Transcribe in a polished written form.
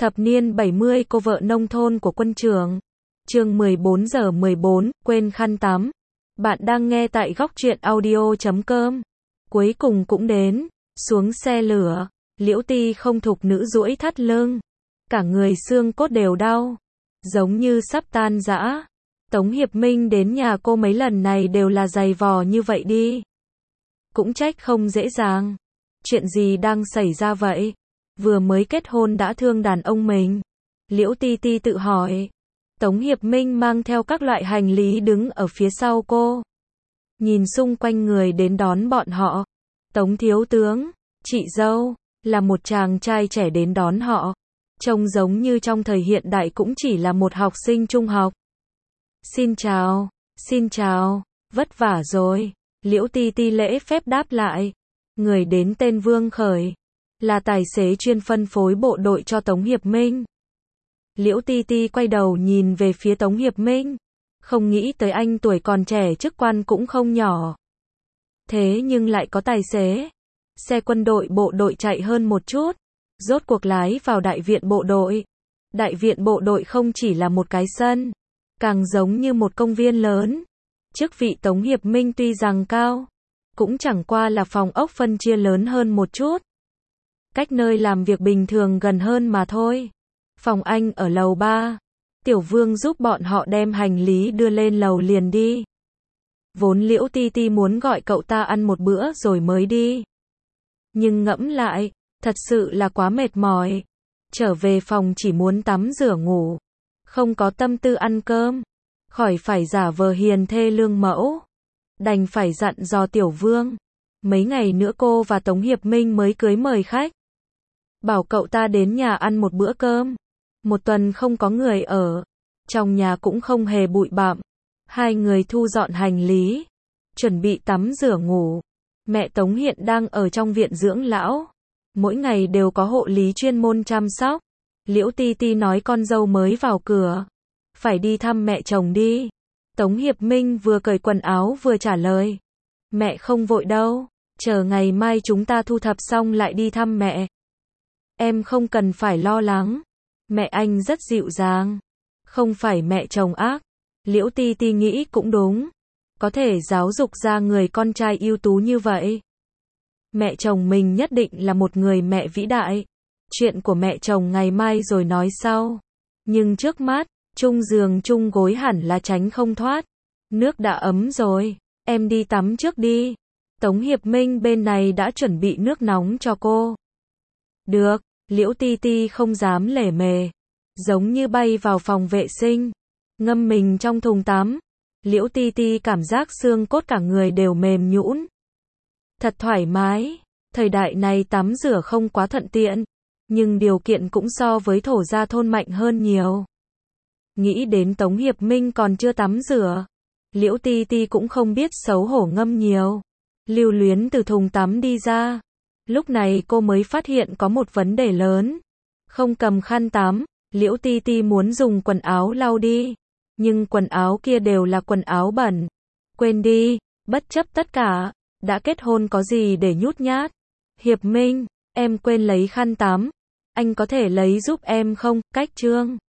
Thập niên 70 cô vợ nông thôn của quân trường. Chương 14 giờ 14, quên khăn tắm. Bạn đang nghe tại góc truyện audio.com. Cuối cùng cũng đến. Xuống xe lửa, Liễu Ti không thục nữ duỗi thắt lưng. Cả người xương cốt đều đau. Giống như sắp tan rã. Tống Hiệp Minh đến nhà cô mấy lần này đều là giày vò như vậy đi. Cũng trách không dễ dàng. Chuyện gì đang xảy ra vậy? Vừa mới kết hôn đã thương đàn ông mình. Liễu Ti Ti tự hỏi. Tống Hiệp Minh mang theo các loại hành lý đứng ở phía sau cô. Nhìn xung quanh người đến đón bọn họ. Tống thiếu tướng, chị dâu, là một chàng trai trẻ đến đón họ. Trông giống như trong thời hiện đại cũng chỉ là một học sinh trung học. Xin chào, vất vả rồi. Liễu Ti Ti lễ phép đáp lại. Người đến tên Vương Khởi. Là tài xế chuyên phân phối bộ đội cho Tống Hiệp Minh. Liễu Ti Ti quay đầu nhìn về phía Tống Hiệp Minh. Không nghĩ tới anh tuổi còn trẻ chức quan cũng không nhỏ. Thế nhưng lại có tài xế. Xe quân đội bộ đội chạy hơn một chút. Rốt cuộc lái vào đại viện bộ đội. Đại viện bộ đội không chỉ là một cái sân. Càng giống như một công viên lớn. Chức vị Tống Hiệp Minh tuy rằng cao. Cũng chẳng qua là phòng ốc phân chia lớn hơn một chút. Cách nơi làm việc bình thường gần hơn mà thôi. Phòng anh ở lầu 3. Tiểu Vương giúp bọn họ đem hành lý đưa lên lầu liền đi. Vốn Liễu Ti Ti muốn gọi cậu ta ăn một bữa rồi mới đi. Nhưng ngẫm lại, thật sự là quá mệt mỏi. Trở về phòng chỉ muốn tắm rửa ngủ. Không có tâm tư ăn cơm. Khỏi phải giả vờ hiền thê lương mẫu. Đành phải dặn dò Tiểu Vương. Mấy ngày nữa cô và Tống Hiệp Minh mới cưới mời khách. Bảo cậu ta đến nhà ăn một bữa cơm. Một tuần không có người ở. Trong nhà cũng không hề bụi bặm. Hai người thu dọn hành lý. Chuẩn bị tắm rửa ngủ. Mẹ Tống hiện đang ở trong viện dưỡng lão. Mỗi ngày đều có hộ lý chuyên môn chăm sóc. Liễu Ti Ti nói con dâu mới vào cửa. Phải đi thăm mẹ chồng đi. Tống Hiệp Minh vừa cởi quần áo vừa trả lời. Mẹ không vội đâu. Chờ ngày mai chúng ta thu thập xong lại đi thăm mẹ. Em không cần phải lo lắng. Mẹ anh rất dịu dàng. Không phải mẹ chồng ác. Liễu Ti Ti nghĩ cũng đúng. Có thể giáo dục ra người con trai ưu tú như vậy. Mẹ chồng mình nhất định là một người mẹ vĩ đại. Chuyện của mẹ chồng ngày mai rồi nói sau. Nhưng trước mắt, chung giường chung gối hẳn là tránh không thoát. Nước đã ấm rồi. Em đi tắm trước đi. Tống Hiệp Minh bên này đã chuẩn bị nước nóng cho cô. Được. Liễu Ti Ti không dám lề mề. Giống như bay vào phòng vệ sinh. Ngâm mình trong thùng tắm. Liễu Ti Ti cảm giác xương cốt cả người đều mềm nhũn. Thật thoải mái. Thời đại này tắm rửa không quá thuận tiện. Nhưng điều kiện cũng so với thổ gia thôn mạnh hơn nhiều. Nghĩ đến Tống Hiệp Minh còn chưa tắm rửa. Liễu Ti Ti cũng không biết xấu hổ ngâm nhiều. Lưu luyến từ thùng tắm đi ra. Lúc này cô mới phát hiện có một vấn đề lớn. Không cầm khăn tắm. Liễu Ti Ti muốn dùng quần áo lau đi. Nhưng quần áo kia đều là quần áo bẩn. Quên đi, bất chấp tất cả. Đã kết hôn có gì để nhút nhát. Hiệp Minh, em quên lấy khăn tắm. Anh có thể lấy giúp em không? Cách trương.